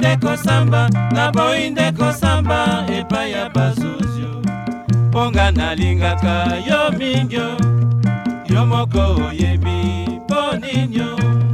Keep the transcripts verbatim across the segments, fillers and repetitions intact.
boinde kosamba na boinde kosamba epai ya bazozio mponga nalingaka yo mingyo yo moko oyebi mpo ninyo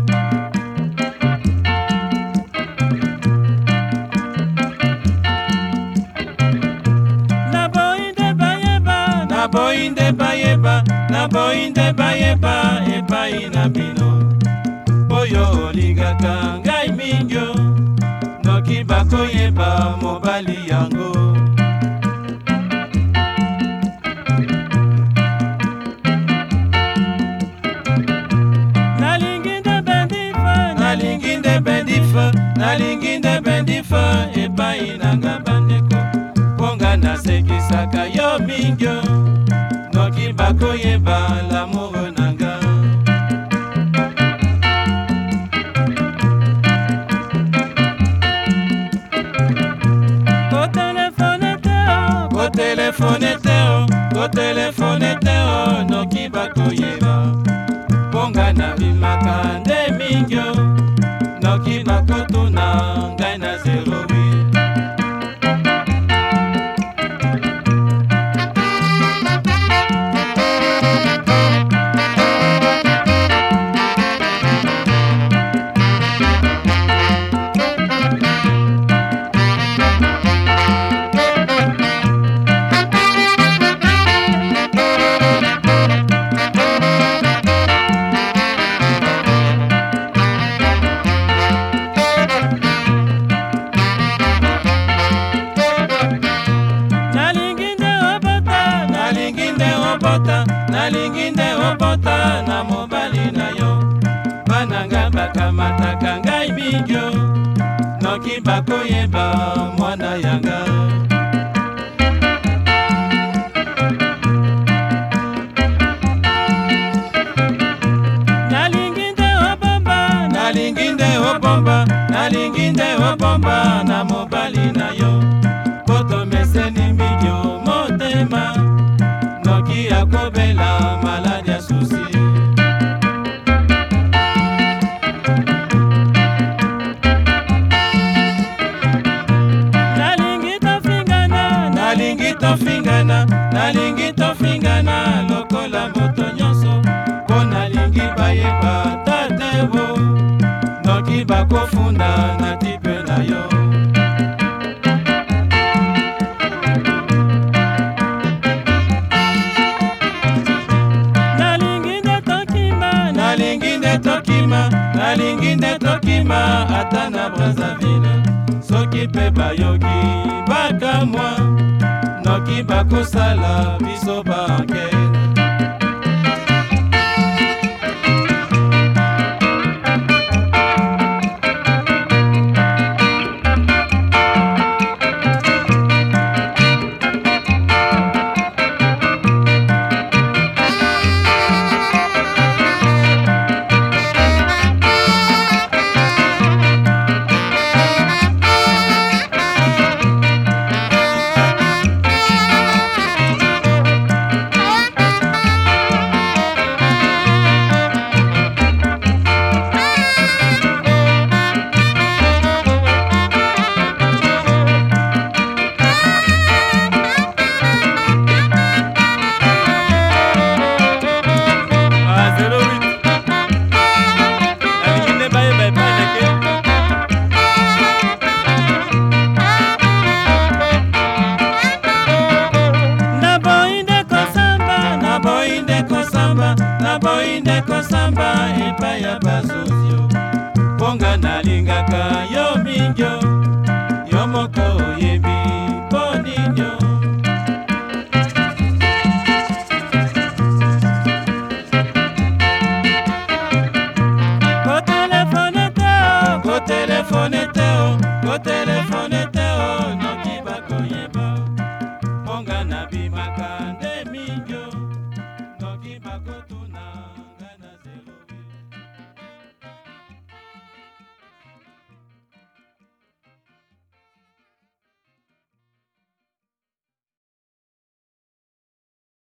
na boinde bayeba na boinde bayeba na boinde bayeba epai na bino oyo olingaka ngai mingyo noki bakoyeba mobali yango nalingi nde bendifa nalingi nde bendifa nalingi nde bendifa epai nanga bandeko mponga nasekisaka yo mingyo noki bakoyeba lamour nanga Telefone teo, ko telefone teo, noki bakoyeba mponga na bimaka nde mingyo noki bakotuna ngai na zero wi nalingi nde obota na mobali na yo bananga bakamataka ngai mingyo noki bakoyeba mwana yanga nalingi nde obomba nalingi nde obomba nalingi nde obomba na mobali na yo poto meseni mingyo motema noki akobela maladi ya susi nalingi tofingana nalingi tofingana nalingi tofingana lokola moto nyonso mpo nalingi bayeba tatebo noki bakofunda na tipe na yo nalingi nde tokima nalingi nde tokima ata na Brazzaville soki mpe bayoki bakamwa noki bakosala biso bankete na boinde kosamba epai ya bazozio mponga nalingaka yo mingyo yo moko oyebi mpo ninyo ko telefone teo ko telefone teo ko telefone